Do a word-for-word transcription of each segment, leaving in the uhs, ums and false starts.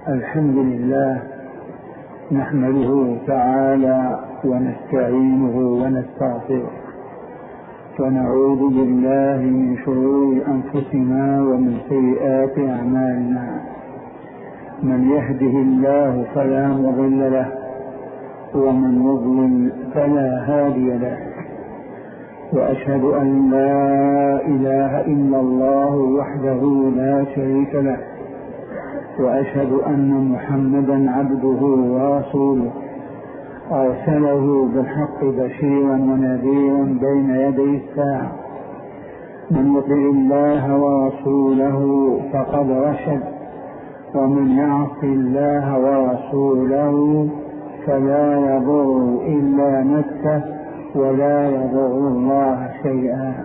الحمد لله نحمده تعالى ونستعينه ونستغفره ونعوذ بالله من شرور أنفسنا ومن سيئات أعمالنا. من يهده الله فلا مضل له ومن يضلل فلا هادي له، وأشهد أن لا إله إلا الله وحده لا شريك له، وأشهد أن محمدا عبده ورسوله أرسله بالحق بشيرا ونذيرا بين يدي الساعة. من يطع الله ورسوله فقد رشد، ومن يعص الله ورسوله فلا يضر إلا نفسه ولا يضر الله شيئا.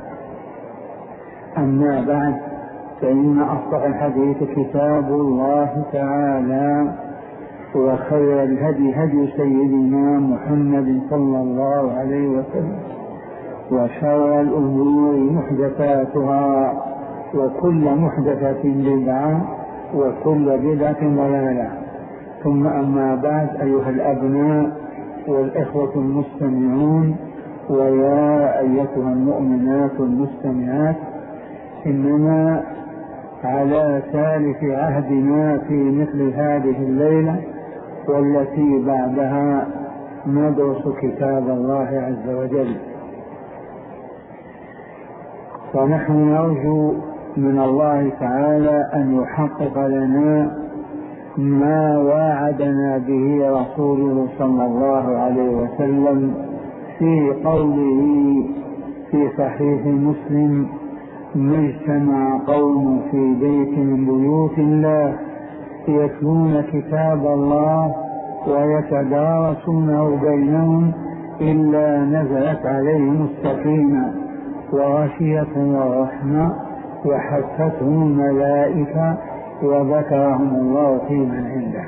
أما بعد، فإن أصدق الحديث كتاب الله تعالى، وخير الهدي هدي سيدنا محمد صلى الله عليه وسلم، وشر الأمور محدثاتها، وكل محدثة بدعة، وكل بدعة ضلالة. ثم أما بعد، أيها الأبناء والإخوة المستمعون، ويا أيتها المؤمنات المستمعات، إننا على ثالث عهدنا في مثل هذه الليلة والتي بعدها ندرس كتاب الله عز وجل. ونحن نرجو من الله تعالى أن يحقق لنا ما واعدنا به رسوله صلى الله عليه وسلم في قوله في صحيح مسلم: ما اجتمع قوم في بيت من بيوت الله يتلون كتاب الله ويتدارسونه بينهم إلا نزلت عليهم السكينة وغشيتهم الرحمة وحفتهم الملائكة وذكرهم الله في من عنده.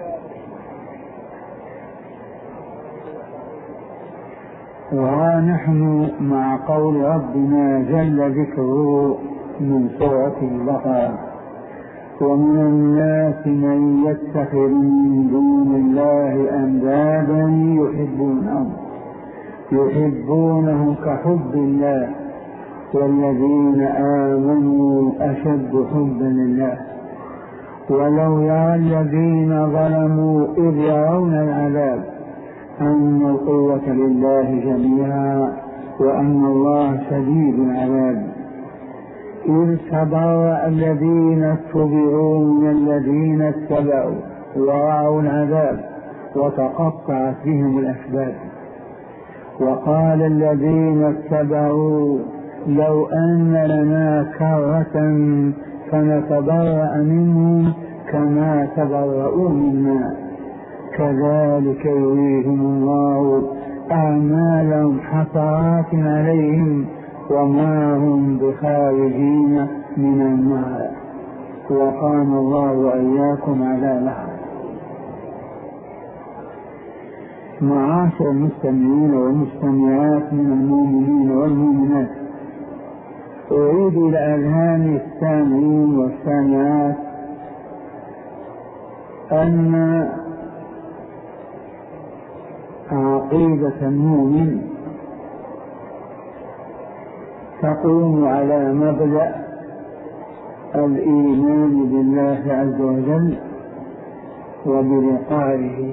ونحن مع قول ربنا جل ذكره من سورة البقرة: ومن الناس من يتخذ من دون الله أندادا يحبونهم يحبونهم كحب الله والذين آمنوا أشد حبا لله ولو يرى الذين ظلموا إذ يرون العذاب أن القوة لله جميعا وأن الله شديد العذاب. إذ تبرأ الذين اتبعوا من الذين اتبعوا ورأوا العذاب وتقطعت بهم الأسباب. وقال الذين اتبعوا لو أن لنا كرة فنتبرأ منهم كما تبرؤوا منا كذلك يريهم الله أعمالهم حسرات عليهم وما هم بخارجين من النار. وقام الله وإياكم على لحظة. معاشر المستمعين والمستمعات من المؤمنين والمؤمنات، أريد إلى أذهان السامعين والسامعات أن عقيدة المؤمن تقوم على مبدأ الإيمان بالله عز وجل وبلقائه،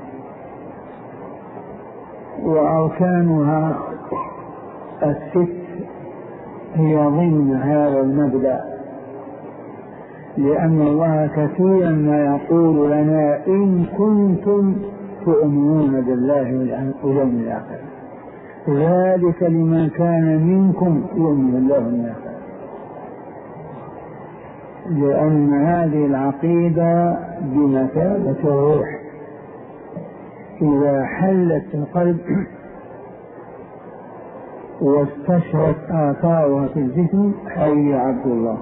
وأركانها الست هي ضمن هذا المبدأ، لأن الله كثيرا ما يقول لنا: إن كنتم تؤمنون بالله واليوم الآخر ذلك لمن كان منكم يؤمن بالله واليوم الآخر. لأن هذه العقيدة بمثابة الروح، إذا حلت في القلب واستشرت آثارها في الجسم حي عبد الله،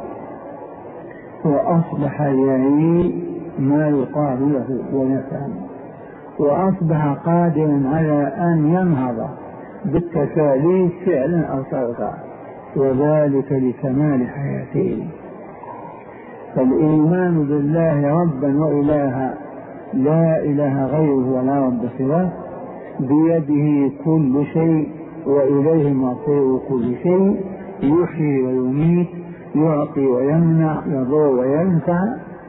وأصبح يعي ما يقال له ويفهم، وأصبح قادرا على أن ينهض بالتكاليف فعلا أو تركا، وذلك لكمال حياته. فالإيمان بالله ربا وإلها لا إله غيره ولا رب سواه، بيده كل شيء وإليه مصير كل شيء، يحيي ويميت، يعطي ويمنع، يضر وينفع.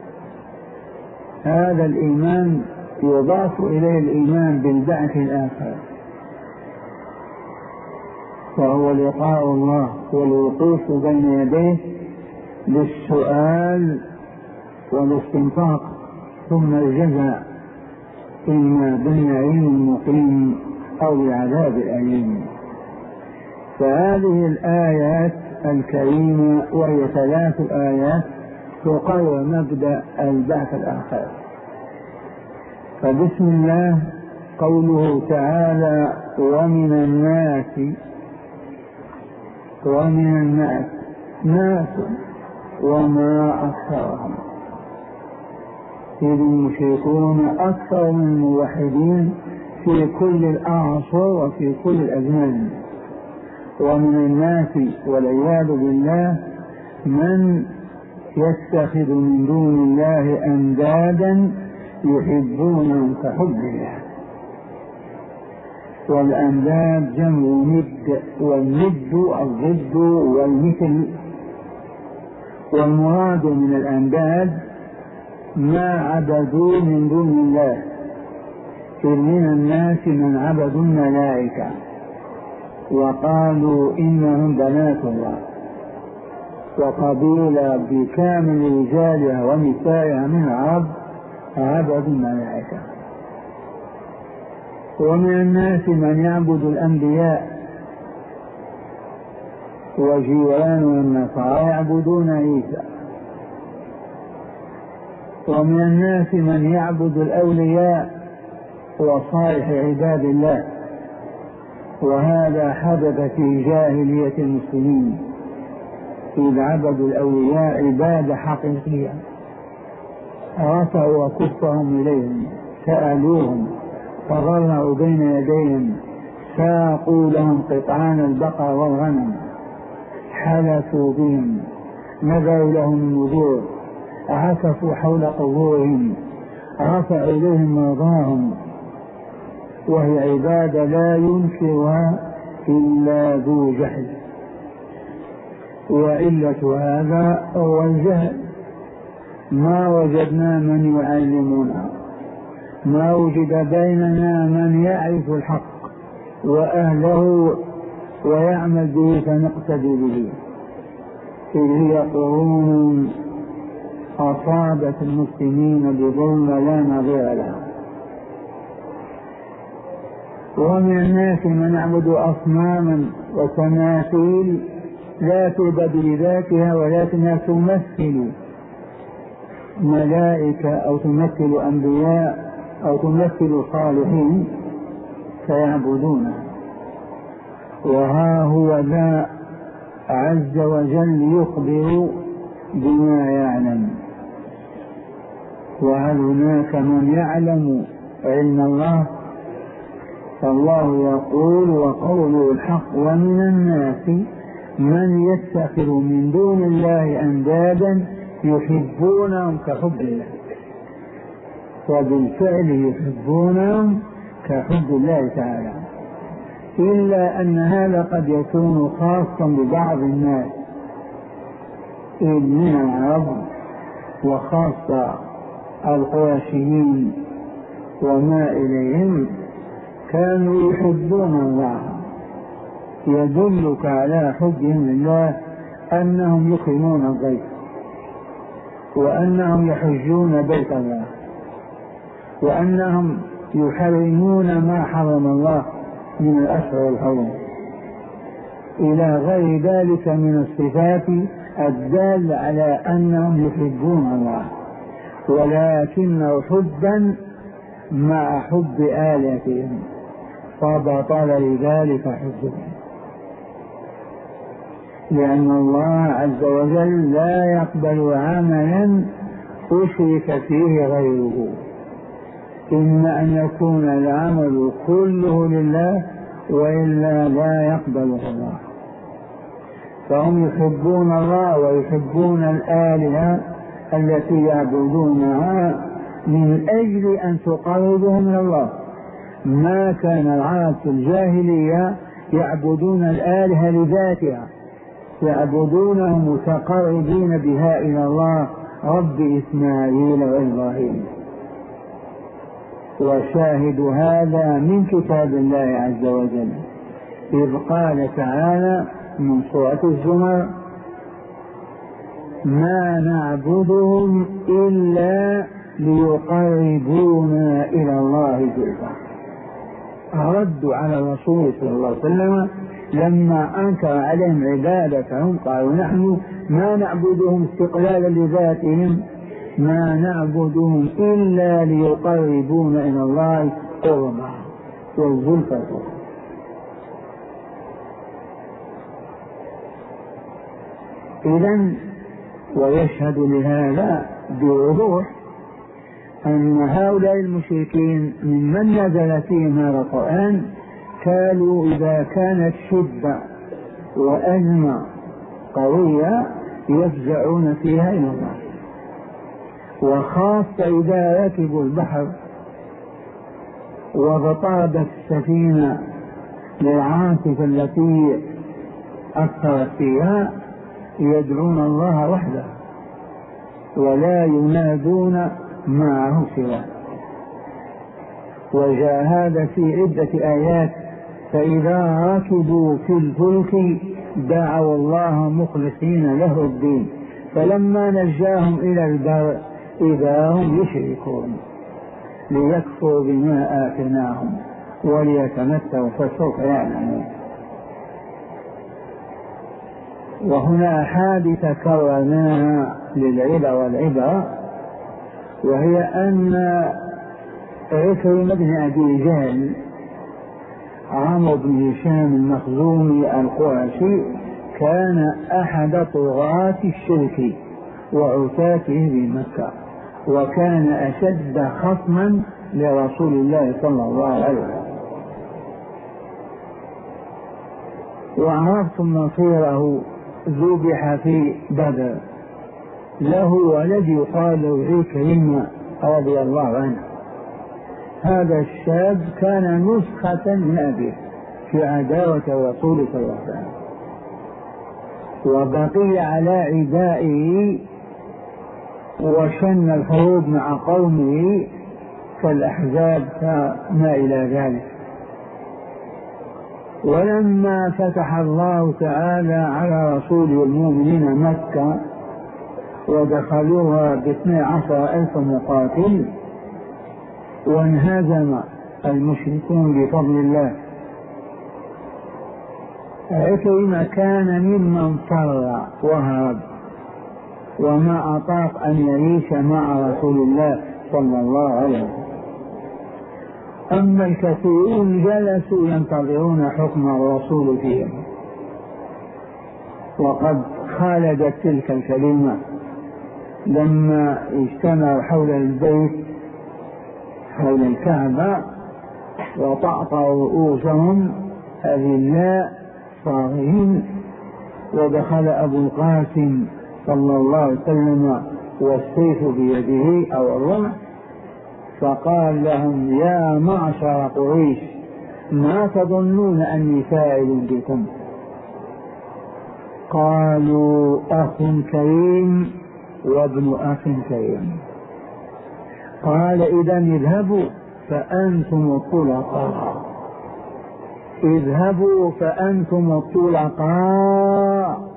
هذا الإيمان يضاف إليه الإيمان بالبعث الآخر، وهو لقاء الله والوقوف بين يديه للسؤال والاستنطاق ثم الجزاء، إما بالنعيم المقيم أو بالعذاب الأليم. فهذه الآيات الكريمة وهي ثلاث آيات تقرر مبدأ البعث الآخر. فبسم الله قوله تعالى ومن الناس، ومن الناس ناس وما أكثرهم، إذ المشركون أكثر من الموحدين في كل الأعصار وفي كل الأزمان. ومن الناس والعياذ بالله من يتخذ من دون الله أندادا يحبونهم كحب الله. والأنداد جمع ند، والند الضد والمثل. والمراد من الأنداد ما عبدوا من دون الله، من الناس من عبدوا الملائكة وقالوا إنهم بنات الله، وقبيلة بكامل رجالها ونسائها من العرب عبدوا الملائكة. ومن الناس من يعبد الأنبياء، وجيران النصارى يعبدون عيسى. ومن الناس من يعبد الأولياء وصالح عباد الله، وهذا حدث في جاهلية المسلمين، إذ عبدوا الأولياء عبادة حقيقية، رفعوا وكفهم إليهم، سألوهم، تضرعوا بين يديهم، ساقوا لهم قطعان البقر والغنم، حلفوا بهم، نذروا لهم النذور، عكفوا حول قبورهم، رفعوا إليهم مرضاهم، وهي عبادة لا ينكرها إلا ذو جهل. وعلة هذا هو الجهل، ما وجدنا من يعلمنا، ما وجد بيننا من يعرف الحق وأهله ويعمل به فنقتدي به، إذ هي قرون أصابت المسلمين بظلم لا نظير لها. ومن الناس من يعبد أصناما وتماثيل لا تعبد لذاتها ولكنها تمثل ملائكة أو تمثل أنبياء أو تمثل صالحين فيعبدونها. وها هو ذا عز وجل يخبر بما يعلم. وهل هناك من يعلم علم الله؟ فالله يقول وقوله الحق ومن الناس من يتخذ من دون الله أندادا يحبونهم كحب الله. وبالفعل يحبونهم كحب الله تعالى، إلا أن هذا قد يكون خاصا ببعض الناس من العرب، وخاصة القرشيين وما إليهم كانوا يحبون الله. يدلك على حبهم لله أنهم يكرمون الضيف، وأنهم يحجون بيت الله، وأنهم يحرمون ما حرم الله من الأشهر الحرم، إلى غير ذلك من الصفات الدالة على أنهم يحبون الله، ولكن حبا مع حب آلهتهم، فبطل لذلك حبهم، لأن الله عز وجل لا يقبل عملا أشرك فيه غيره، إما أن يكون العمل كله لله وإلا لا يقبله الله. فهم يحبون الله ويحبون الآلهة التي يعبدونها من أجل أن تقربهم من الله. ما كان العرب في الجاهلية يعبدون الآلهة لذاتها، يعبدونهم متقربين بها إلى الله، رب إسماعيل وإبراهيم. وشاهد هذا من كتاب الله عز وجل إذ قال تعالى من سورة الزمر: ما نعبدهم إلا ليقربونا إلى الله زلفى. ردوا على الرسول صلى الله عليه وسلم لما أنكر عليهم عبادتهم، قالوا نحن ما نعبدهم استقلالا لذاتهم، ما نعبدهم إلا ليقربونا إلى الله قربا والزلفى. إذن ويشهد لهذا بوضوح أن هؤلاء المشركين ممن نزل فيهم هذا القرآن كانوا إذا كانت شدة وأزمة قوية يفزعون فيها إلى الله، وخاصة إذا ركبوا البحر وضطربت السفينة للعاصفة التي أثرت فيها يدعون الله وحده ولا ينادون معه سواه. وجاء هذا في عدة آيات: فإذا ركبوا في الفلك دعوا الله مخلصين له الدين فلما نجاهم إلى البر إذا هم يشركون ليكفروا بما آتيناهم وليتمتعوا فسوف يعلمون. وهنا حادثة كررناها للعبرة والعبرة، وهي أن عكرمة بن أبي جهل عمرو بن هشام المخزومي القرشي كان أحد طغاة الشرك وعتاته بمكة، وكان أشد خصما لرسول الله صلى الله عليه وسلم. وعرفتم مصيره، ذبح في بدر، له ولد يقال عكرمة رضي الله عنه. هذا الشاب كان نسخة من أبيه في عداوة الرسول صلى الله عليه وسلم، وبقي على عدائه وشن الحروب مع قومه كالأحزاب فما إلى ذلك. ولما فتح الله تعالى على رسول المؤمنين مكة ودخلوها باثني عشر ألف مقاتل وانهزم المشركون بفضل الله، عكرمة كان ممن فر وهرب وما أطاق أن يعيش مع رسول الله صلى الله عليه وسلم. أما الكثيرون جلسوا ينتظرون حكم الرسول فيهم، وقد خالدت تلك الكلمة لما اجتمعوا حول البيت حول الكعبة وطأطأوا رؤوسهم أذلاء صاغرين، ودخل أبو القاسم صلى الله عليه وسلم والسيف بيده أو الرمح، فقال لهم: يا معشر قريش ما تظنون أني فاعل بكم؟ قالوا: أخ كريم وابن أخ كريم. قال: إذن اذهبوا فأنتم الطلقاء، اذهبوا فأنتم الطلقاء.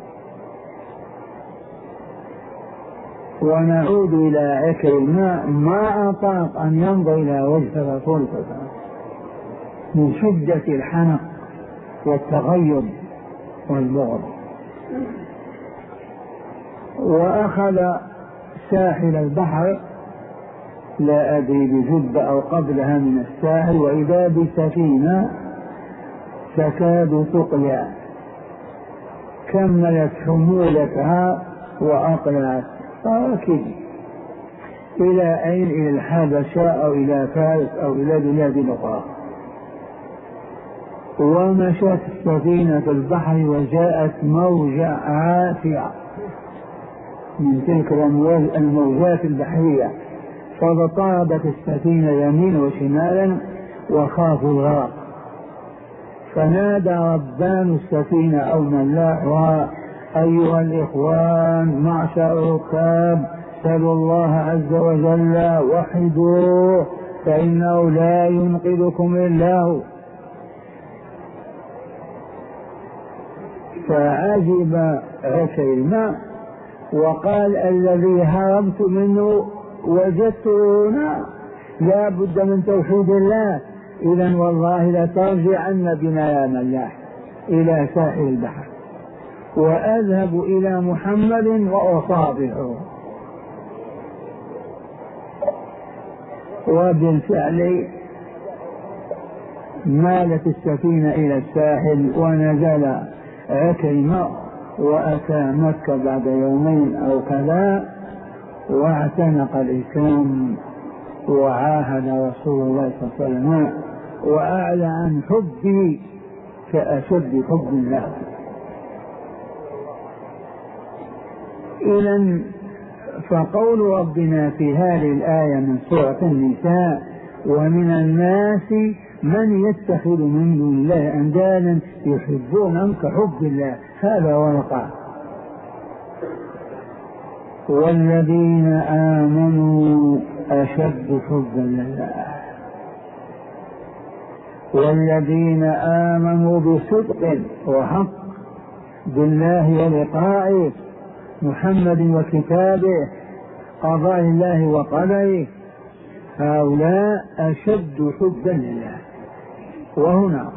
ونعود إلى عكرمة ما أطاق أن ينظر إلى وجه الرسول صلى الله عليه وسلم من شدة الحنق والتغيظ والبغض، وأخذ ساحل البحر، لا أدري بجدة أو قبلها من الساحل، وإذا بسفينة تكاد تقلع، كملت حمولتها وأقلعت فركب إلى أين؟ إلى الحبشة أو إلى فارس أو إلى بلاد أخرى. ومشت السفينة في البحر وجاءت موجة عاتية من تلك الموجات البحرية، فاضطربت السفينة يمين وشمالا وخافوا الغرق، فنادى ربان السفينة أو ملاحها: أيها الإخوان معشر الركاب، سلوا الله عز وجل وحدوه فإنه لا ينقذكم إلا هو. فعجب عكيمة وقال: الذي هربت منه وجدته هنا، لا بد من توحيد الله، إذن والله لترجعن بنا يا ملاح إلى ساحل البحر، وأذهب إلى محمد وأصافحه. وبالفعل مالت السفينة إلى الساحل، ونزل عكيمة وأتى مكة بعد يومين أو كذا، واعتنق الإسلام وعاهد رسول الله صلى الله عليه وسلم وأعلى عن حبه كأشد حب الله. إذن فقول ربنا في هذه الآية من سورة النساء: ومن الناس من يتخذ من دون الله أندادا يحبونهم كحب الله، هذا واقع. والذين آمنوا أشد حبا لله، والذين آمنوا بصدق وحق بالله ولقائه، محمد وكتابه، قضاء الله وقدره، هؤلاء أشد حبا لله. وهنا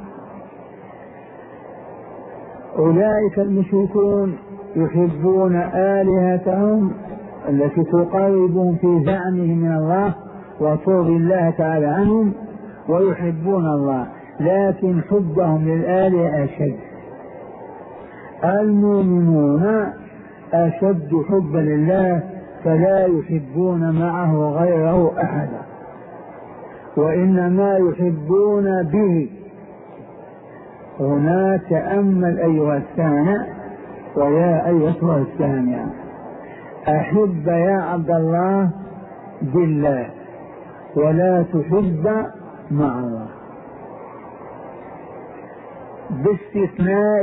أولئك المشركون يحبون آلهتهم التي تقربهم في زعمهم من الله وترضي الله تعالى عنهم، ويحبون الله، لكن حبهم للآلهة أشد. المؤمنون أشد حبا لله، فلا يحبون معه غيره أحدا، وإنما يحبون به. هنا تأمل أيها السامع ويا أيتها السامعة: أحب يا عبد الله بالله، ولا تحب مع الله، باستثناء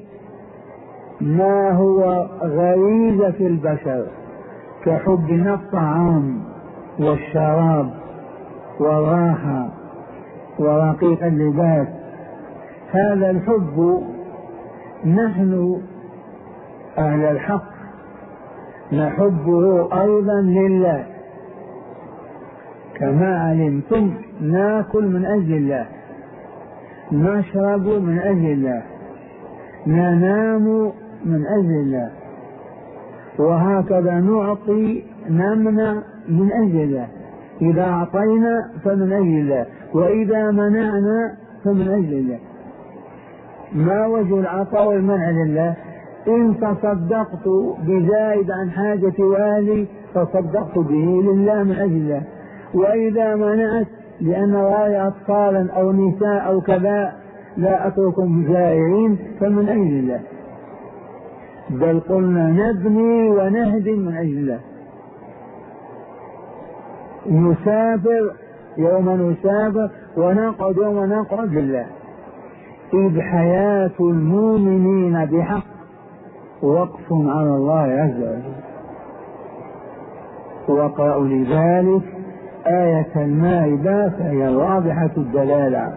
ما هو غريزة في البشر كحبنا الطعام والشراب والراحة ورقيق اللباس. هذا الحب نحن أهل الحق نحبه أيضا لله، كما علمتم ناكل من أجل الله، نشرب من أجل الله، ننام من أجل الله، وهكذا نعطي نمنع من أجل الله. إذا أعطينا فمن أجل الله، وإذا منعنا فمن أجل الله. ما وجه العطاء والمنع لله؟ إن تصدقت بزايد عن حاجة والي تصدقت به لله من أجل الله، وإذا منعت لأن رأي أطفالا أو نساء أو كذا لا أتركهم جائعين فمن أجل الله. بل قلنا نبني ونهدم من أجل الله. نسافر يوم نسافر ونقعد يوم نقعد لله، إذ حياة المؤمنين بحق وقف على الله عز وجل. وقرأوا لذلك آية المائدة فهي واضحة الدلالة.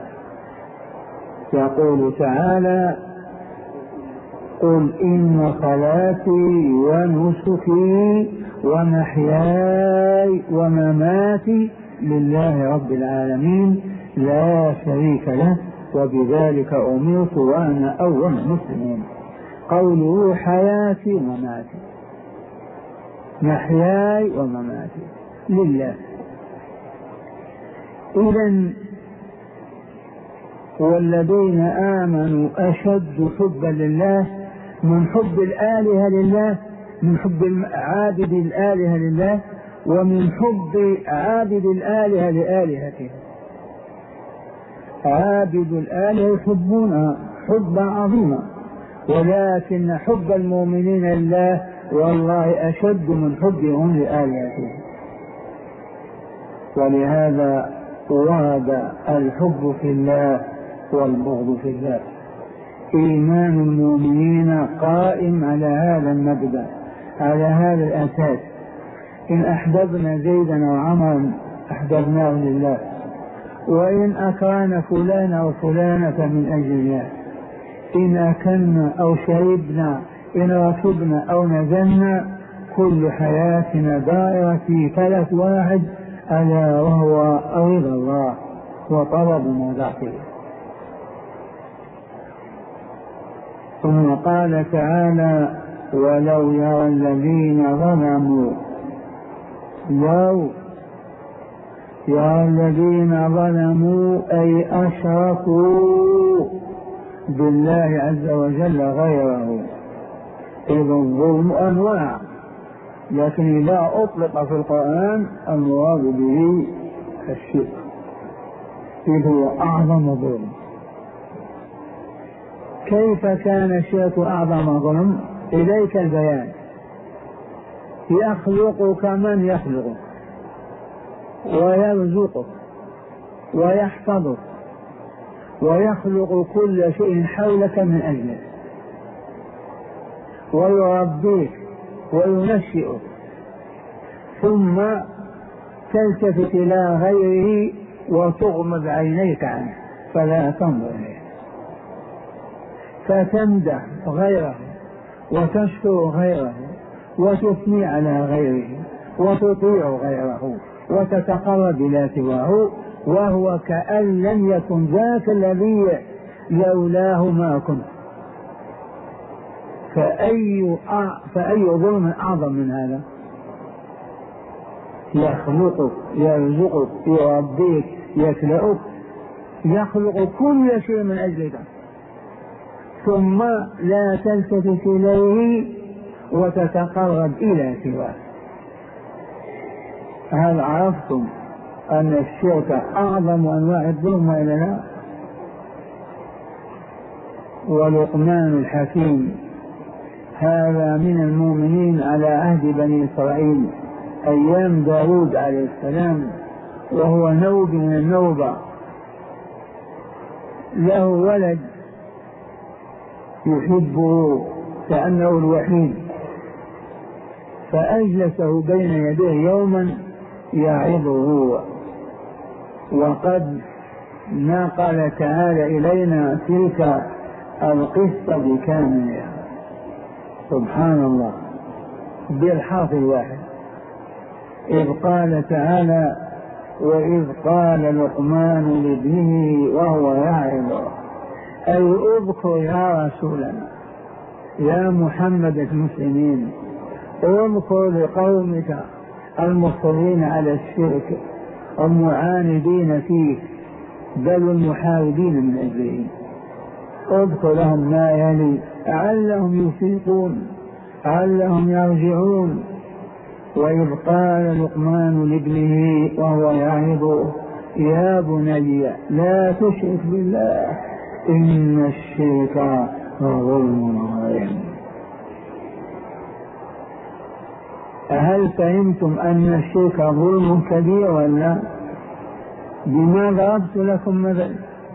يقول تعالى: قل إن صلاتي ونسكي ومحياي ومماتي لله رب العالمين لا شريك له وبذلك أمرت وأنا أول المسلمين. قوله حياتي ومماتي، محياي ومماتي لله. إذن والذين آمنوا أشد حبا لله، من حب الآلهة لله، من حب عابد الآلهة لله، ومن حب عابد الآلهة لآلهته. عابد الآلهة يحبونها حبا عظيما، ولكن حب المؤمنين لله والله أشد من حبهم لآلهتهم. ولهذا ورد الحب في الله والبغض في الله. إيمان المؤمنين قائم على هذا المبدأ، على هذا الأساس. إن أحببنا زيدا وعمرا أحببناه لله، وإن أكرهنا فلان أو فلانة من أجل الله، إن أكلنا أو شربنا، إن ركبنا أو نزلنا، كل حياتنا دائرة في فلك واحد، ألا وهو رضا الله وطلب مرضاته. ثم قال تعالى: ولو يرى الذين ظلموا لو يرى الذين ظلموا أي أشركوا بالله عز وجل غيره. إذ الظلم أنواع، لكن إذا أطلق في القرآن المراد به الشرك، إذ هو أعظم ظلم. كيف كان الشرك أعظم ظلم؟ إليك البيان. يخلقك من يخلقك ويرزقك ويحفظك ويخلق كل شيء حولك من أجلك، ويربيك وينشئك، ثم تلتفت إلى غيره وتغمض عينيك عنه فلا تنظر إليه، فتمدح غيره وتشكر غيره وتثني على غيره وتطيع غيره وتتقرب إلى سواه، وهو كأن لم يكن ذاك الذي لولاه ما كنت. فأي فأي ظلم أعظم من هذا؟ يخلقك، يرزقك، يربيك، يخلقك، يخلق كل شيء من أجلك، ثم لا تلتفت إليه وتتقرب إلى سواه. هل عرفتم أن الشرك أعظم أنواع الظلم وإلا لا؟ ولقمان الحكيم هذا من المؤمنين على عهد بني إسرائيل أيام داود عليه السلام، وهو نوب من النوبة، له ولد يحبه كأنه الوحيد، فأجلسه بين يديه يوما يعظه. وقد نقل تعالى إلينا تلك القصة بكاملها، سبحان الله، بالحرف الواحد. إذ قال تعالى: وإذ قال لقمان لابنه وهو يعظه، أي اذكر يا رسولنا يا محمد المسلمين، اذكر لقومك المصرين على الشرك المعاندين فيه بل المحاربين من أجله، اذكر لهم ما يلي لعلهم يفيقون لعلهم يرجعون. وإذ قال لقمان لابنه وهو يعظه: يا بني لا تشرك بالله إن الشرك ظلم عظيم. هل فهمتم أن الشرك ظلم كبير ولا؟ بما ضربت لكم مثل،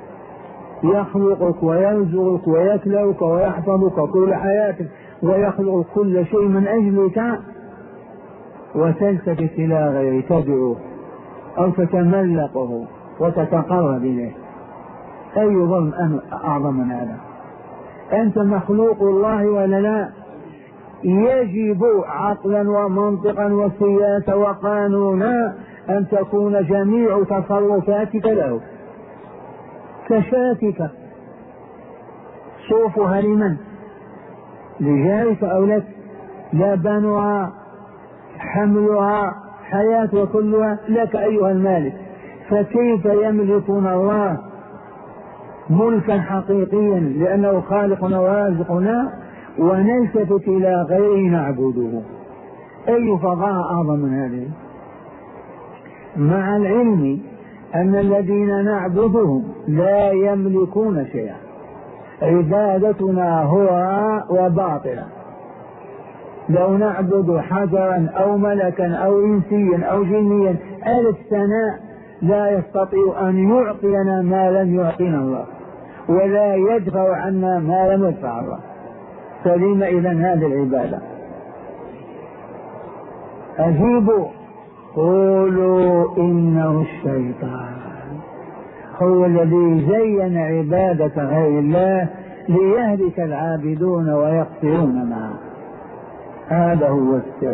يخلقك ويرزقك ويكلؤك ويحفظك طول حياتك ويخلق كل شيء من أجلك، وتلتفت إلى غيره تدعوه أو تتملقه وتتقرب إليه. أي ظلم أعظم من هذا؟ أنت مخلوق الله ولا لا؟ يجب عقلا ومنطقا وسياسة وقانونا أن تكون جميع تصرفاتك له، كشاتك صوفها لمن؟ لجارك أو لك؟ لبنها حملها حياتها كلها لك أيها المالك، فكيف يملكون الله ملكا حقيقيا لأنه خالقنا ورازقنا ونلتفت إلى غيره نعبده؟ أي فضاء أعظم من هذه؟ مع العلم أن الذين نعبدهم لا يملكون شيئا، عبادتنا هو وباطلة، لو نعبد حجرا أو ملكا أو إنسيا أو جنيا ألف سنة لا يستطيع أن يعطينا ما لم يعطينا الله، ولا يدفع عنا ما لم يدفع الله. فلما إذن هذه العبادة؟ أجيبوا قولوا إنه الشيطان هو الذي زين عبادة غير الله ليهلك العابدون ويقتلون معه. هذا هو السر.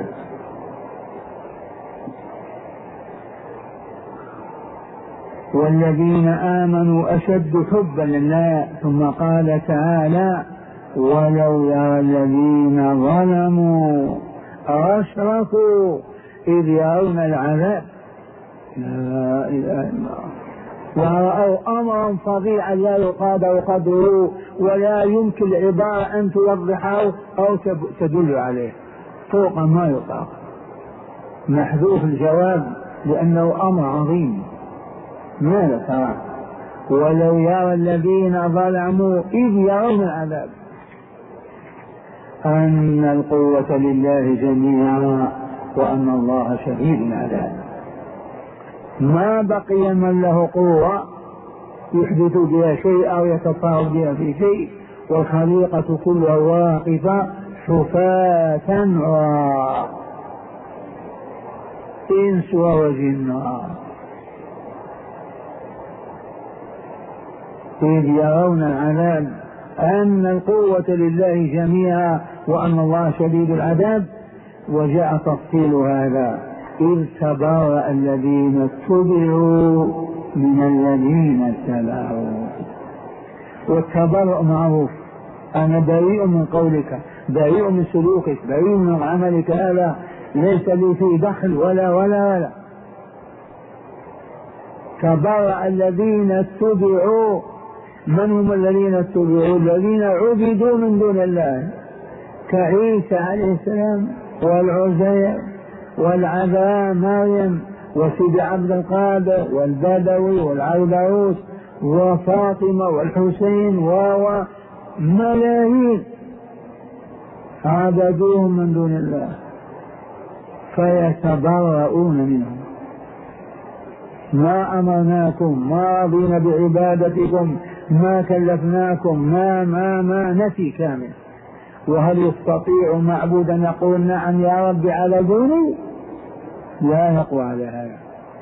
والذين آمنوا أشد حبا لله. ثم قال تعالى ولو يرى الذين ظلموا أشركوا إذ يرون العذاب لا إله إلا الله ورأوا أمرا فظيعا لا يقادر قدره ولا يمكن العبارة أن توضحه أو تدل عليه فوق ما يطاق، محذوف الجواب لأنه أمر عظيم. ماذا ترى؟ ولو يرى الذين ظلموا إذ يرون العذاب أن القوة لله جميعا وأن الله شديد العذاب. ما بقي من له قوة يحدث بها شيء أو يتصارف بها في شيء، والخليقة كلها واقفة حفاة عراة إنس وجن. إذ يرون العذاب أن القوة لله جميعا وأن الله شديد العذاب. وجاء تفصيل هذا إذ تبرأ الذين اتبعوا من الذين اتبعوا. والتبرؤ معروف، أنا بريء من قولك، بريء من سلوكك، بريء من عملك، هذا ليس لي فيه دخل ولا ولا ولا. تبرأ الذين اتبعوا. من هم الذين اتبعوا؟ الذين عبدوا من دون الله كعيسى عليه السلام والعزير والعذراء مريم وسيدي عبد القادر والبدوي والعيدروس وفاطمة والحسين وملايين عبدوهم من دون الله فيتبرؤون منهم. ما أمرناكم، ما رضينا بعبادتكم، ما كلفناكم، ما ما ما نفي كامل. وهل يستطيع معبودا يقول نعم يا رب على دوني؟ لا يقوى على هذا.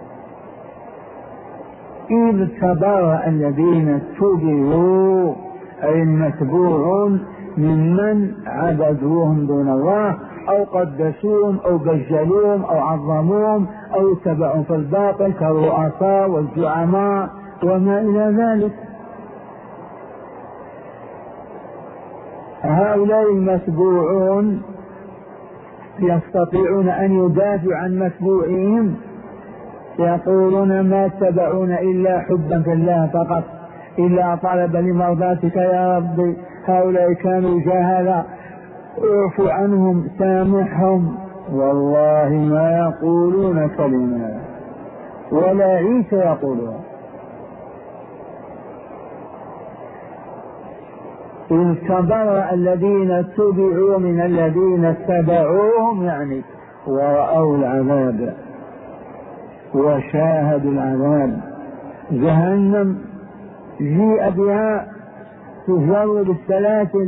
إذ تبرأ الذين اتبعوا أي المتبوعون ممن عبدوهم دون الله أو قدسوهم أو بجلوهم أو عظموهم أو اتبعوا في الباطل كالرؤساء والزعماء وما إلى ذلك. هؤلاء المتبوعون يستطيعون أن يدافعوا عن متبوعهم، يقولون ما اتبعون إلا حبا في الله فقط، إلا طلب لمرضاتك يا رب، هؤلاء كانوا جهلا اعف عنهم سامحهم. والله ما يقولون كلمة ولا عيسى يقولها. إذ تبرأ الذين اتبعوا من الذين اتبعوهم يعني ورأوا العذاب وشاهدوا العذاب. جهنم جيء بها تجرد السلاسل،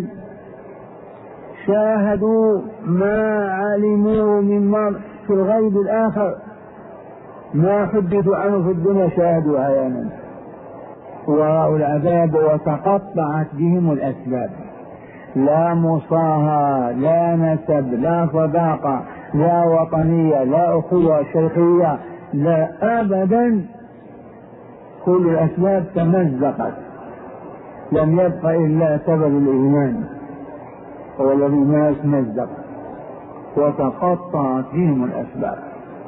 شاهدوا ما علموا مما في الغيب الآخر، ما حدثوا عنه في الدنيا شاهدوا عيانا ورأوا العذاب وتقطعت بهم الأسباب. لا مصاهرة، لا نسب، لا صداقة، لا وطنية، لا أخوة شرقية، لا أبدا. كل الأسباب تمزقت، لم يبق إلا سبب الإيمان هو الذي ما يتمزق، وتقطعت بهم الأسباب.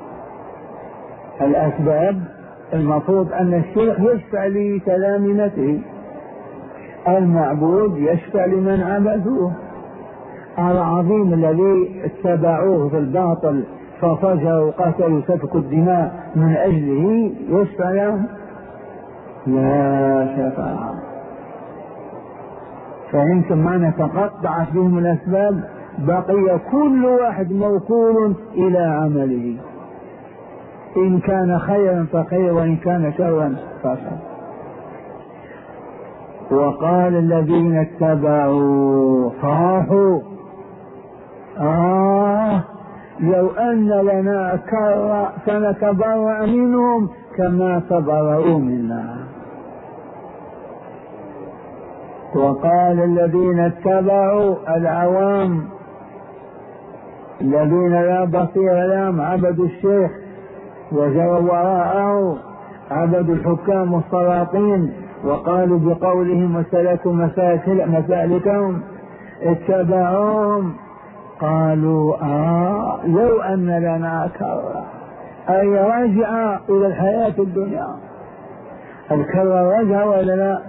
الأسباب المفروض أن الشيخ يشفع لتلامذته، المعبود يشفع لمن عبدوه، العظيم الذي اتبعوه في الباطل ففجروا وقتلوا سفكوا الدماء من أجله يشفع له؟ لا شفاعة. فهمتم معنى تقطعت بهم الأسباب؟ بقي كل واحد موكول إلى عمله، إن كان خيرا فخير وإن كان شرا فشر. وقال الذين اتبعوا صاحوا آه لو أن لنا كرة فنتبرأ منهم كما تبرؤوا منا. وقال الذين اتبعوا العوام الذين لا بصير لهم عبدوا الشيخ وجروا وراءه، عبدوا الحكام والسلاطين، وقالوا بقولهم وسلكوا مسالكهم اتبعوهم. قالوا آه لو أن لنا كرة، أي رجع إلى الحياة الدنيا. الكرة رجع ولا لا؟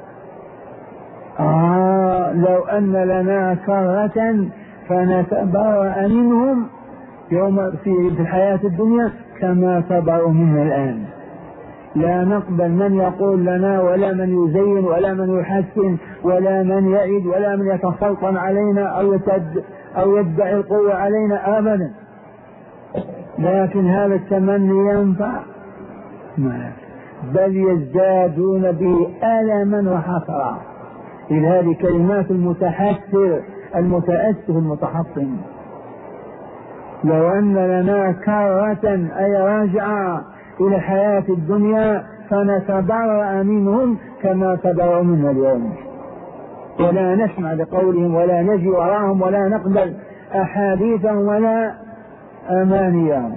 آه لو أن لنا كرة فنتبرأ منهم يوم في الحياة الدنيا كما تبرأوا منا الآن. لا نقبل من يقول لنا ولا من يزين ولا من يحسن ولا من يعد ولا من يتسلطن علينا أو يتد أو يدعي القوة علينا أبدا. لكن هذا التمني ينفع؟ ما، بل يزدادون به ألما وحسرة. إلى هذه كلمات المتحسر المتأسف المتحطم. لو أن لنا كرة أي راجعة إلى الحياة الدنيا فنتبرأ منهم كما تبرأوا منا اليوم، ولا نسمع بقولهم ولا نجي وراهم ولا نقبل أحاديثهم ولا أمانيهم.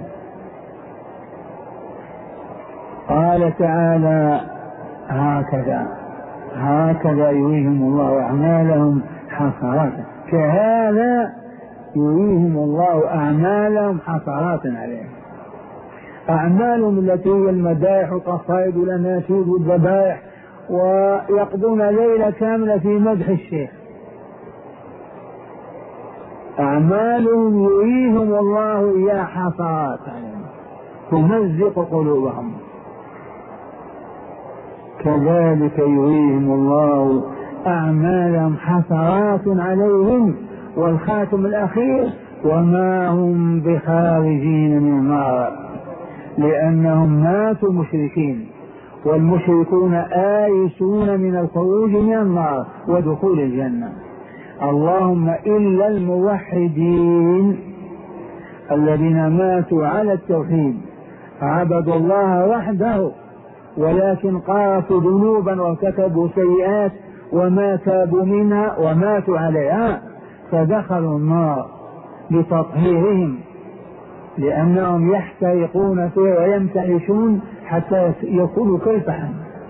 قال تعالى هكذا هكذا يريهم الله أعمالهم حسرات، كهذا يريهم الله أعمالهم حسرات عليهم. أعمالهم التي هي المدائح والقصائد والأناشيد والذبائح، ويقضون ليلة كاملة في مدح الشيخ. أعمالهم يريهم الله إياه حسرات عليهم تمزق قلوبهم. كذلك يريهم الله أعمالهم حسرات عليهم. والخاتم الأخير وما هم بخارجين من النار، لأنهم ماتوا مشركين، والمشركون آيسون من الخروج من النار ودخول الجنة. اللهم إلا الموحدين الذين ماتوا على التوحيد، عبدوا الله وحده، ولكن قاتوا ذنوبا وارتكبوا سيئات وما تابوا منها وماتوا عليها فدخلوا النار لتطهيرهم، لأنهم يحترقون فيه ويمتعشون حتى يكونوا كالفحم،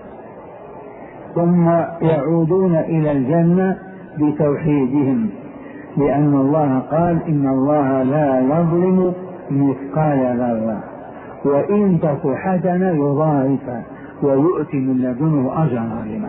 ثم يعودون إلى الجنة بتوحيدهم، لأن الله قال إن الله لا يظلم مثقال ذرة وإن تك حسنة يضاعفها ويؤتي من لدنه أجرا عظيما.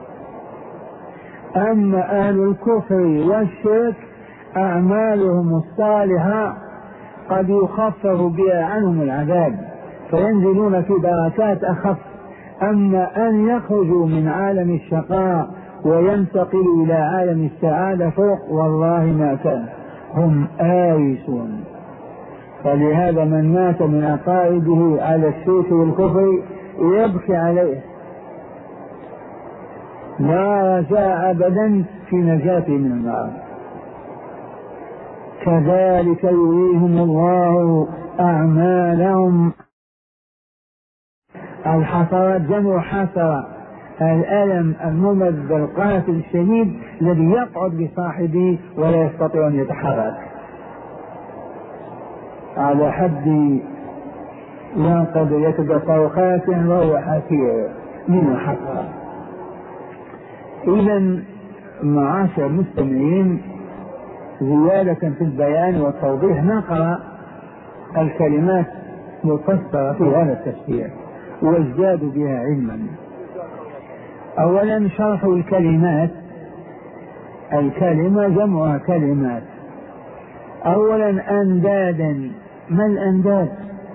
أما أهل الكفر والشرك أعمالهم الصالحة قد يخفف بها عنهم العذاب فينزلون في دركات أخف. أما أن يخرجوا من عالم الشقاء وينتقلوا إلى عالم السعادة فوق، والله ما كان، هم آيسون. فلهذا من مات من أقاربه على الشرك والكفر يبكي عليه، لا رجاء أبدا في نجاته من النار. كذلك يريهم الله أعمالهم. الحسرات جمع حسرة، الألم الممد القاتل الشديد الذي يقعد بصاحبه ولا يستطيع أن يتحرك، على حد ينقض يتبقى خاتم وهو حسير من الحسرة. إذن معاشر المستمعين، زيادة في البيان والتوضيح نقرأ الكلمات مفسرة في هذا التفسير وازدادوا بها علما. أولا شرح الكلمات. الكلمة جمعها كلمات. أولا أندادا. ما الأنداد؟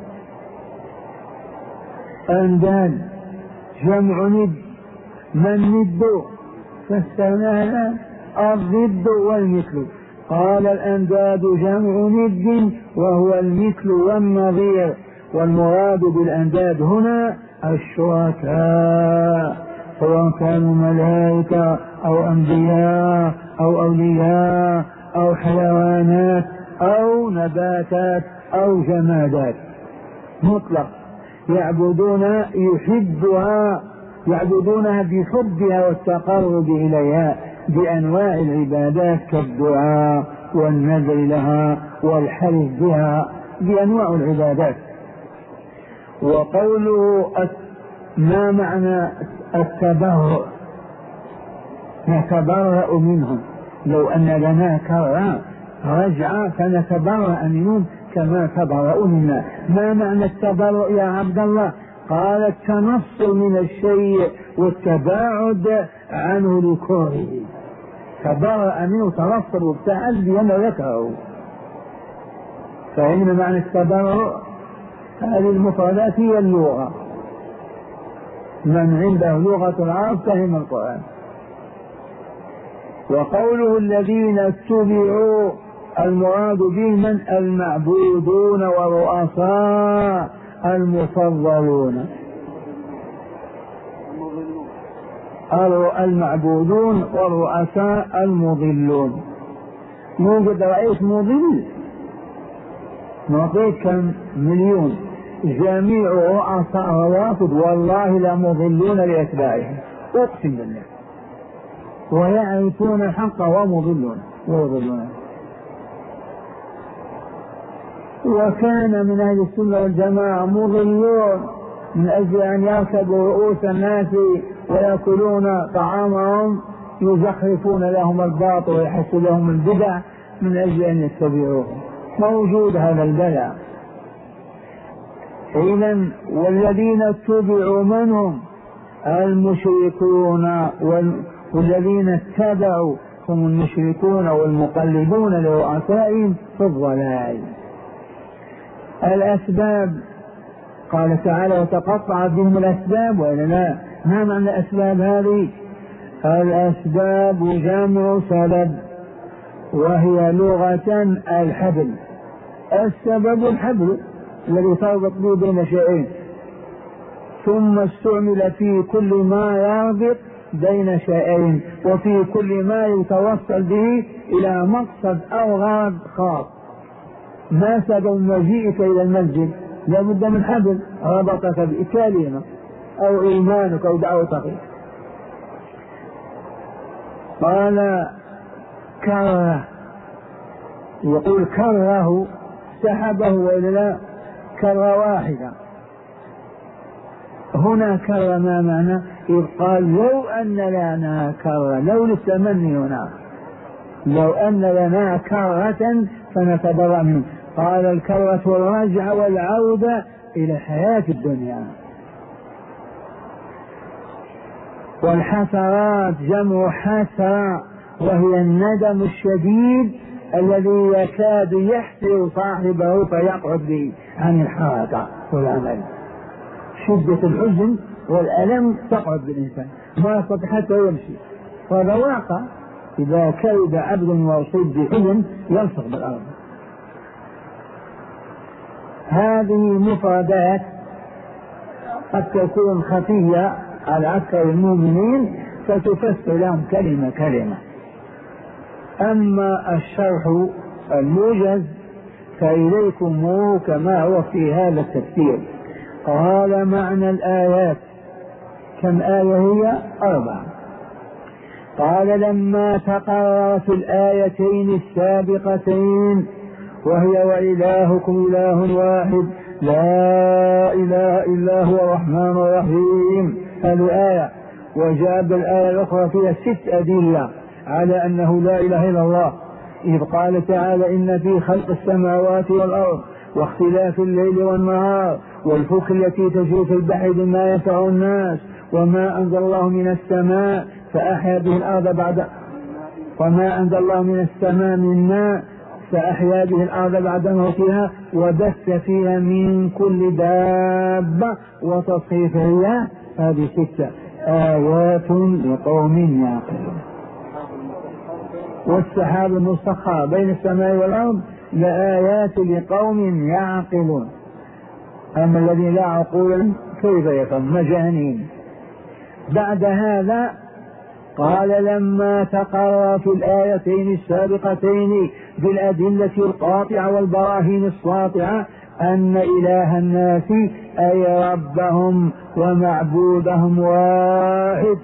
أنداد جمع ند. ما الند؟ فسرناها الآن، الضد والمثل. قال الأنداد جمع ند وهو المثل والنظير، والمراد بالأنداد هنا الشركاء، سواء كانوا ملائكة أو أنبياء أو أولياء أو حيوانات أو نباتات أو جمادات مطلق، يعبدون يحبها يعبدونها بحبها والتقرب إليها بأنواع العبادات كالدعاء والنذر لها والحلف بها بأنواع العبادات. وقوله ما معنى التبرؤ؟ نتبرأ منهم، لو أن لنا كرة رجع فنتبرأ منهم كما تبرأوا منا. ما معنى التبرؤ يا عبد الله؟ قال التنصل من الشيء والتباعد عنه لكرهه، تبرأ منه تنصل وابتعد بما ذكره. فإن معنى التبرؤ هذه المفردات هي اللغة، من عنده لغة العرب فهم القرآن. وقوله الذين اتبعوا المراد بهم المعبودون والرؤساء المفضلون، المعبودون والرؤساء المضلون. يوجد رئيس مضل نعطيك كم مليون، جميع رؤساء الروافض والله لا مضلون لأتباعهم، أقسم بالله، ويعرفون الحق ومضلون ويضلون. وكان من أهل السنة والجماعة مضلون من أجل أن يركبوا رؤوس الناس ويأكلون طعامهم، يزخرفون لهم الباطل ويحسوا لهم البدع من أجل أن يتبعوهم. موجود هذا البلاء. إذن والذين اتبعوا منهم المشركون، والذين اتبعوا هم المشركون والمقلدون لرؤسائهم في الضلال. الأسباب قال تعالى وتقطعت بهم الأسباب، وإلا لا؟ ما معنى الأسباب هذه؟ الأسباب جمع سبب، وهي لغة الحبل. السبب الحبل الذي تربط به بين شيئين، ثم استعمل في كل ما يربط بين شيئين وفي كل ما يتوصل به إلى مقصد أو غرض خاص. ما سبب مجيئك إلى المسجد؟ لابد من حبل ربطك بكلمة أو إيمانك أو دعوتك. قال كره، يقول كره سحبه وإلا لا؟ كره واحدة. هنا كره ما معنى؟ إذ قال لو أن لنا كره، لو للتمني هنا، لو أن لنا كرة فنتبرأ منه. قال الكرة الرجع والعودة إلى حياة الدنيا. والحسرات جمع حسرة، وهي الندم الشديد الذي يكاد يحسر صاحبه فيقعد به عن الحركة والعمل. شدة الحزن والألم تقعد بالإنسان ما يستطيع حتى يمشي، وهذا واقع. إذا كيد عبد وصيب بحزن يلصق بالأرض. هذه مفردات قد تكون خفية على أكثر المؤمنين فتفسر لهم كلمة كلمة. أما الشرح الموجز فإليكم كما هو في هذا التفسير. قال معنى الآيات، كم آية هي؟ أربعة. قال لما تقرر في الآيتين السابقتين وهي وإلهكم إله واحد لا إله إلا هو الرحمن الرحيم، هذه آية. وجاء بالآية الأخرى فيها ست أدلة على أنه لا إله إلا الله، إذ قال تعالى إن في خلق السماوات والأرض واختلاف الليل والنهار والفلك التي تجري في البحر بما ينفع الناس وما أنزل الله من السماء فأحيا به الأرض بعد وما أنزل الله من السماء من ماء فأحيا به الأرض بعد موتها وبث فيها من كل دابة وتصريف الرياح. هذه ستة آيات لقوم يعقلون. والسحاب المسخر بين السماء والأرض لآيات لقوم يعقلون. أما الذين لا عقول كيف يفهم؟ مجانين. بعد هذا قال لما تقرر في الآيتين السابقتين بالأدلة القاطعة والبراهين الساطعة أن إله الناس أي ربهم ومعبودهم واحد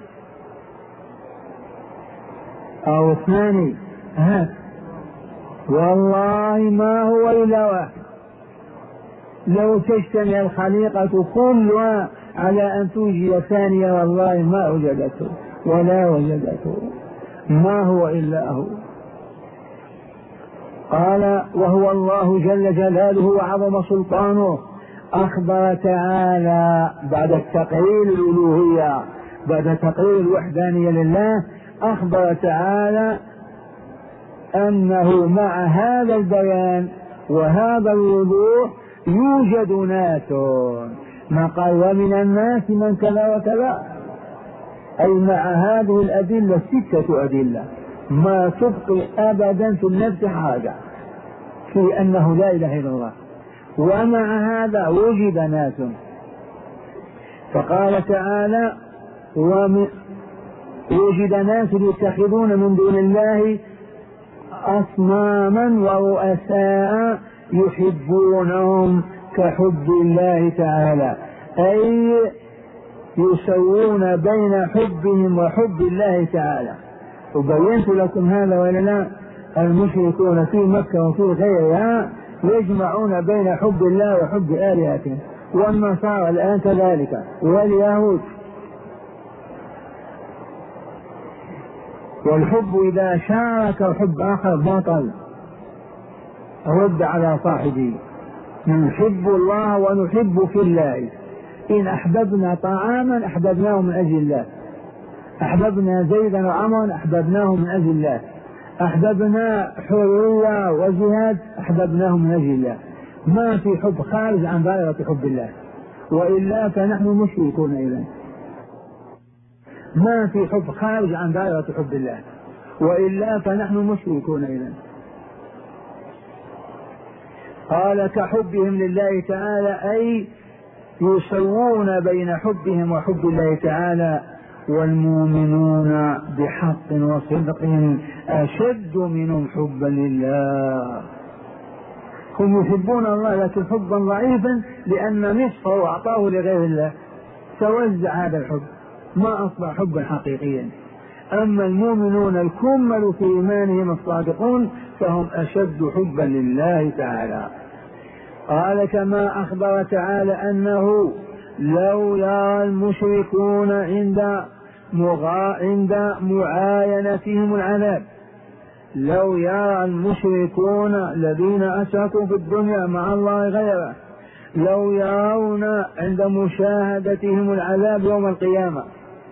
أو اثنان، ها والله ما هو إلا واحد. لو تجتمع الخليقة كلها على أن توجد ثانية والله ما وجدته ولا وجدته، ما هو إلا هو. قال وهو الله جل جلاله وعظم سلطانه. أخبر تعالى بعد التقرير الألوهية بعد تقرير الوحدانية لله، أخبر تعالى أنه مع هذا البيان وهذا الوضوح يوجد ناس، ما قال ومن الناس من كذا وكذا، أي مع هذه الأدلة ستة أدلة ما تبقي أبدا في النفس حاجة في أنه لا إله إلا الله، ومع هذا وجد ناس. فقال تعالى وجد ناس يتخذون من دون الله أصناما ورؤساء يحبونهم كحب الله تعالى، أي يسوون بين حبهم وحب الله تعالى. وبينت لكم هذا ولا لا؟ المشركون في مكة وفي غيرها يجمعون بين حب الله وحب آلهتهم، والنصارى الآن كذلك واليهود. والحب إذا شارك حب آخر باطل، رد على صاحبه. نحب الله ونحب في الله. إن أحببنا طعاما أحببناه من أجل الله، أحببنا زيدا وعمرا أحببناه من أجل الله، أحببنا حرية وجهاد أحببناه من أجل الله. ما في حب خارج عن دائرة حب الله، وإلا فنحن مشركون إذن. ما في حب خارج عن دائرة حب الله، وإلا فنحن مشركون إذن. قال كحبهم لله تعالى، أي يسوون بين حبهم وحب الله تعالى. والمؤمنون بحق وصدق أشد منهم حبا لله. هم يحبون الله لكن حبا ضعيفا، لأن نصفه أعطاه لغير الله، توزع هذا الحب ما أصبح حبا حقيقيا. أما المؤمنون الكمل في إيمانهم الصادقون فهم أشد حبا لله تعالى. قال كما أخبر تعالى أنه لو يرى المشركون عند مغا عند معاينتهم العذاب، لو يرى المشركون الذين أشركوا في الدنيا مع الله غيره، لو يرون عند مشاهدتهم العذاب يوم القيامة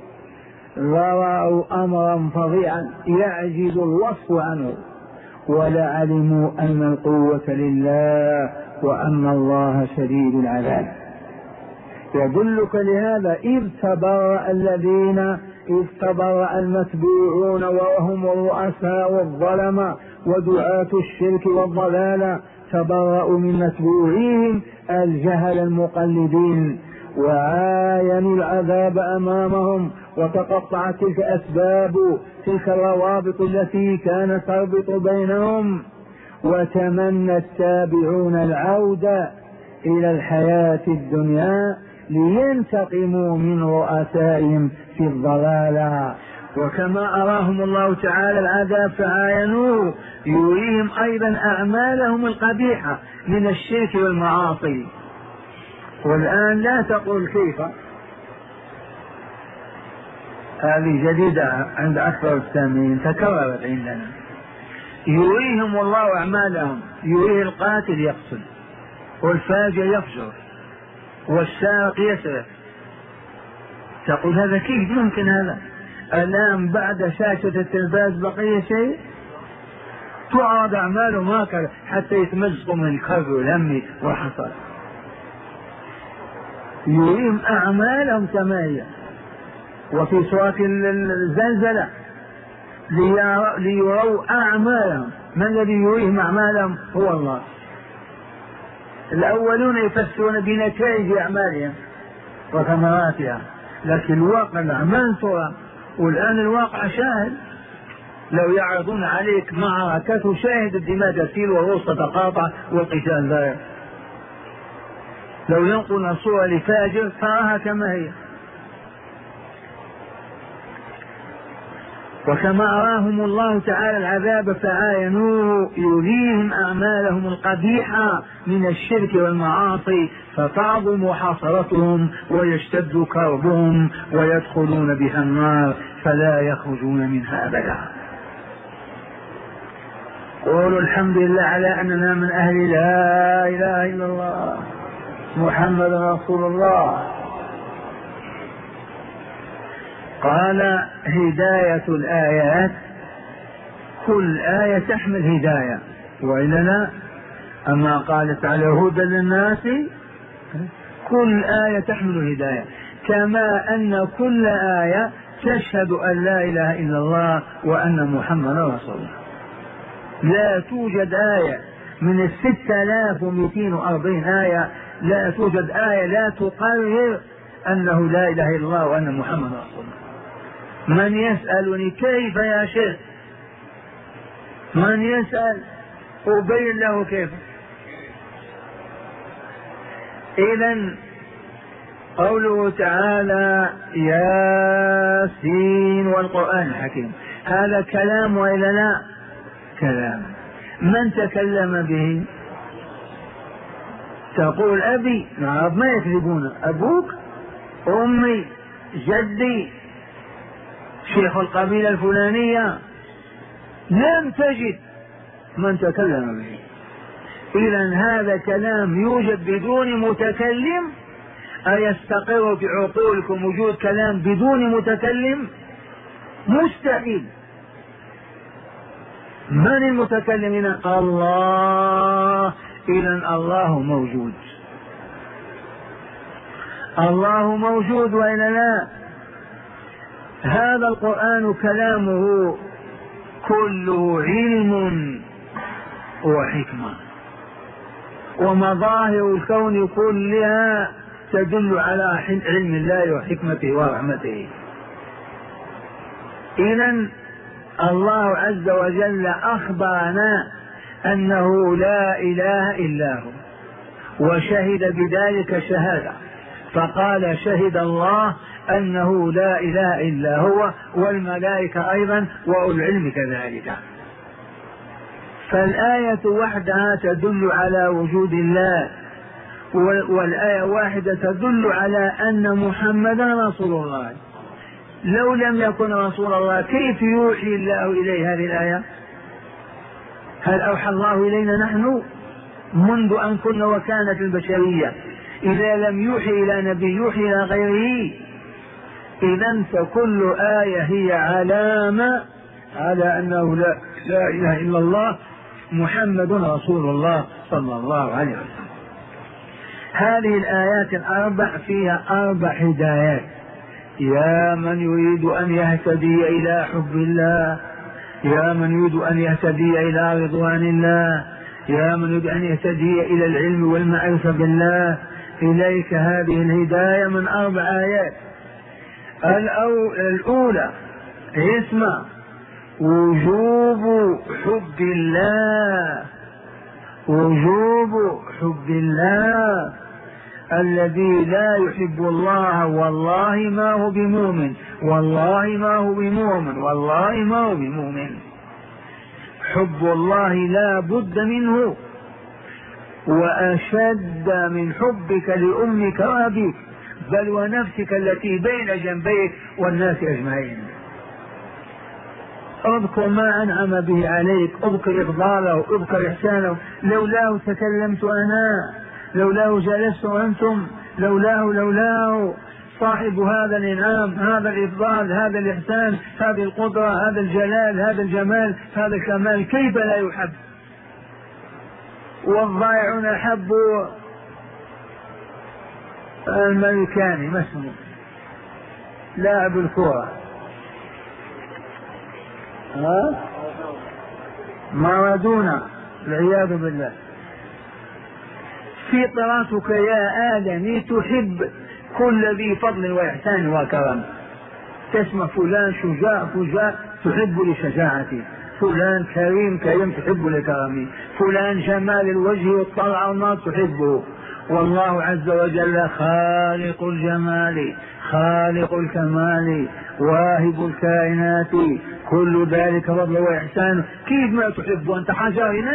لرأوا أمرا فظيعا يعجز الوصف عنه، ولعلموا أن القوة لله وأن الله شديد العذاب. يدلك لهذا إذ تبرأ الذين إذ تبرأ المتبوعون وهم الرؤساء والظلمة ودعاة الشرك والضلال، تبرأوا من متبوعيهم الجهل المقلدين، وعاينوا العذاب أمامهم، وتقطعت تلك أسباب تلك الروابط التي كانت تربط بينهم، وتمنى التابعون العودة إلى الحياة الدنيا لينتقموا من رؤسائهم في الضلال. وكما أراهم الله تعالى العذاب فعاينوه، يريهم أيضا أعمالهم القبيحة من الشرك والمعاصي. والآن لا تقول كيف، هذه جديدة عند أكثر السامعين تكررت عندنا. يريهم الله أعمالهم، يريه القاتل يقتل، والفاجر يفجر، والسارق يسرق. تقول هذا كيف ممكن؟ هذا الآن بعد شاشة التلفاز بقية شيء؟ تعرض أعمالهم هكذا حتى يتمزقوا من الكرب والهم والحصر. يريهم أعمالهم كما هي. وفي سورة الزلزلة ليروا أعمالهم. من الذي يريهم أعمالهم؟ هو الله. الأولون يفسرون بنتائج أعمالهم وثمراتها، لكن الواقع الأعمال ترى، والآن الواقع شاهد. لو يعرضون عليك معركة شاهد الدماء تسيل والرؤوس تتقاطع والقتال ضارب. لو ينقل صورة لفاجر تراها كما هي. وكما أراهم الله تعالى العذاب فعاينوه يريهم أعمالهم القبيحة من الشرك والمعاصي فتعظم حسرتهم ويشتد كربهم ويدخلون بها النار فلا يخرجون منها أبدا. قولوا الحمد لله على أننا من أهل لا إله إلا الله محمد رسول الله. قال هداية الآيات، كل آية تحمل هداية وإلا لا؟ أما قالت على هدى للناس، كل آية تحمل هداية، كما أن كل آية تشهد أن لا إله إلا الله وأن محمد رسول الله. لا توجد آية من الستة آلاف ومئتين وأربعين آية، لا توجد آية لا تقرر أنه لا إله إلا الله وأن محمد رسول الله. من يسألني كيف يا شيخ؟ من يسأل أبين له كيف. إذن قوله تعالى ياسين والقرآن الحكيم، هذا كلام وإلا لا؟ كلام. من تكلم به؟ تقول أبي، نعم ما يكذبون، أبوك، أمي، جدي، شيخ القبيلة الفلانية، لم تجد من تكلم به. إذن هذا كلام يوجد بدون متكلم؟ أيستقر في عقولكم وجود كلام بدون متكلم؟ مستحيل. من المتكلم هنا؟ الله. إذن الله موجود، الله موجود وإلا لا؟ هذا القرآن كلامه كله علم وحكمة، ومظاهر الكون كلها تدل على علم الله وحكمته ورحمته. إذن الله عز وجل أخبرنا أنه لا إله إلا هو، وشهد بذلك شهادة، فقال شهد الله أنه لا إله إلا هو والملائكة أيضا وأولو العلم كذلك. فالآية وحدها تدل على وجود الله، والآية واحدة تدل على أن محمدا رسول الله. لو لم يكن رسول الله كيف يوحي الله إليه هذه الآية؟ هل أوحى الله إلينا نحن منذ أن كنا وكانت البشرية؟ إذا لم يوحي إلى نبي يوحي إلى غيره. إذن فكل آية هي علامة على أنه لا, لا إله إلا الله محمد رسول الله صلى الله عليه وسلم. هذه الآيات الأربع فيها أربع هدايات. يا من يريد أن يهتدي إلى حب الله، يا من يريد أن يهتدي إلى رضوان الله، يا من يريد أن يهتدي إلى العلم والمعرفة بالله، إليك هذه الهداية من أربع آيات. الأولى اسمع وجوب حب الله، وجوب حب الله. الذي لا يحب الله والله ما هو بمؤمن، والله ما هو بمؤمن، والله ما هو بمؤمن. حب الله لا بد منه، وأشد من حبك لأمك وأبيك، بل ونفسك التي بين جنبيك والناس أجمعين. اذكر ما أنعم به عليك، اذكر إفضاله، اذكر إحسانه. لولاه تكلمت أنا، لولاه جلست أنتم، لولاه لولاه صاحب هذا الإنعام، هذا الإفضال، هذا الإحسان، هذه القدرة، هذا الجلال، هذا الجمال، هذا الكمال، كيف لا يحب؟ والضائعون حبوا الملكاني، ما اسمه، لاعب الكرة، ها؟ مارادونا والعياذ بالله. فطرتك يا آدمي تحب كل ذي فضل وإحسان وكرم. تسمى فلان شجاع فجاع تحب لشجاعته، فلان كريم كريم تحب لكرمه، فلان جمال الوجه والطلع والنار تحبه. والله عز وجل خالق الجمال خالق الكمال واهب الكائنات، كل ذلك فضل وإحسان، كيف ما تحب أنت حجرنا؟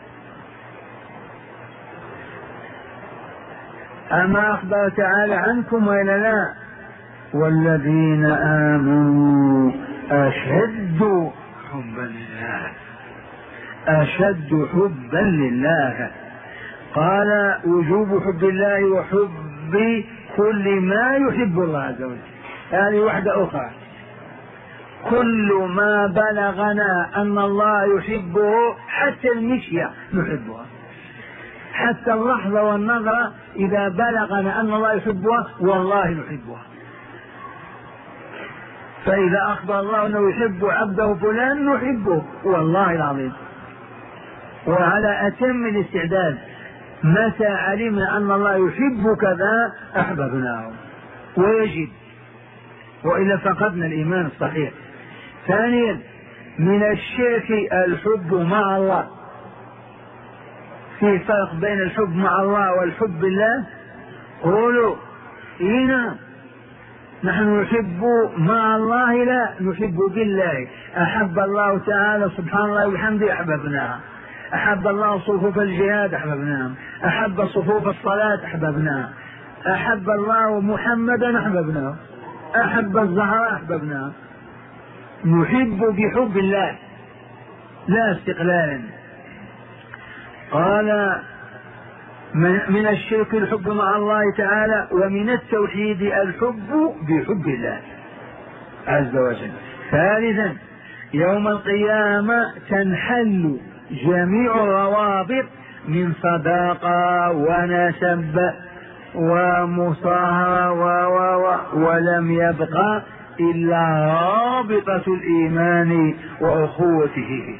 أما أخبر تعالى عنكم وإلا لا؟ والذين آمنوا أشد حبا لله، أشد حبا لله. قال وجوب حب الله وحب كل ما يحب الله عز وجل. هذه وحدة أخرى، كل ما بلغنا أن الله يحبه، حتى المشية نحبها، حتى اللحظة والنظرة إذا بلغنا أن الله يحبها والله نحبها. فإذا أخبر الله أنه يحب عبده فلان نحبه والله العظيم، وعلى أتم الاستعداد. متى علمنا أن الله يحب كذا أحببناه، ويجب، وإلا فقدنا الإيمان الصحيح. ثانيا من الشرك الحب مع الله. في فرق بين الحب مع الله والحب بالله؟ قولوا إينا نحن نحب مع الله، لا نحب بالله. أحب الله تعالى سبحان الله وبحمده أحببناه، أحب الله صفوف الجهاد أحببناه، أحب صفوف الصلاة أحببناه، أحب الله محمدا أحببناه، أحب الزهراء أحببناه. نحب بحب الله لا استقلالا. قال من الشرك الحب مع الله تعالى، ومن التوحيد الحب بحب الله عز وجل. ثالثا يوم القيامة تنحل جميع الروابط من صداقة ونسب ومصاهرة و و ولم يبقى إلا رابطة الإيمان وأخوته.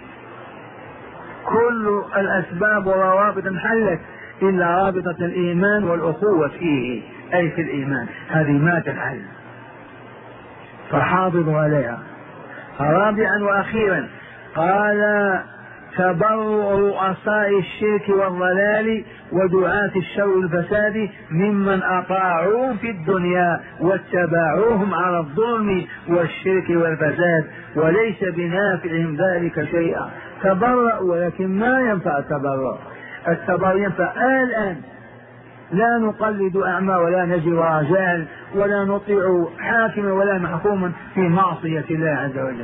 كل الأسباب والروابط انحلت إلا رابطة الإيمان والأخوة فيه، أي في الإيمان، هذه ما تنحل، فحافظوا عليها. رابعا وأخيرا قال تبرؤ رؤساء الشرك والضلال ودعاة الشر والفساد ممن أطاعوا في الدنيا واتبعوهم على الظلم والشرك والفساد، وليس بنافعهم ذلك شيئا. تبرأ ولكن ما ينفع التبرؤ. التبرؤ ينفع الآن، لا نقلد أعمى ولا نجي رجال ولا نطيع حاكما ولا محكوما في معصية الله عز وجل.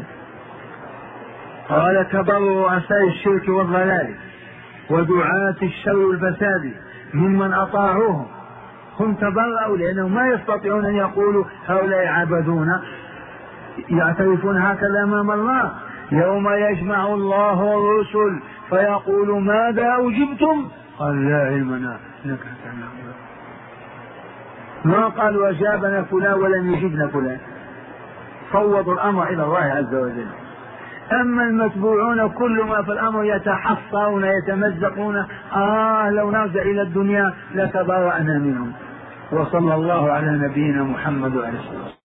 قال تبرؤ رؤساء الشرك والضلال ودعاة الشر والفساد ممن أطاعوهم. هم تبرؤوا لأنهم ما يستطيعون أن يقولوا هؤلاء عبدونا، يعترفون هكذا أمام الله. يوم يجمع الله الرسل فيقول ماذا أجبتم؟ قال لا علم لنا إنك أنت العليم. ما قال وأجابنا فلان ولم يجبنا فلان، فوضوا الأمر إلى الله عز وجل. أما المتبوعون كل ما في الأمر يتحصرون يتمزقون، آه لو نرجع إلى الدنيا لتبرأنا منهم. وصلى الله على نبينا محمد وعلى آله وسلم.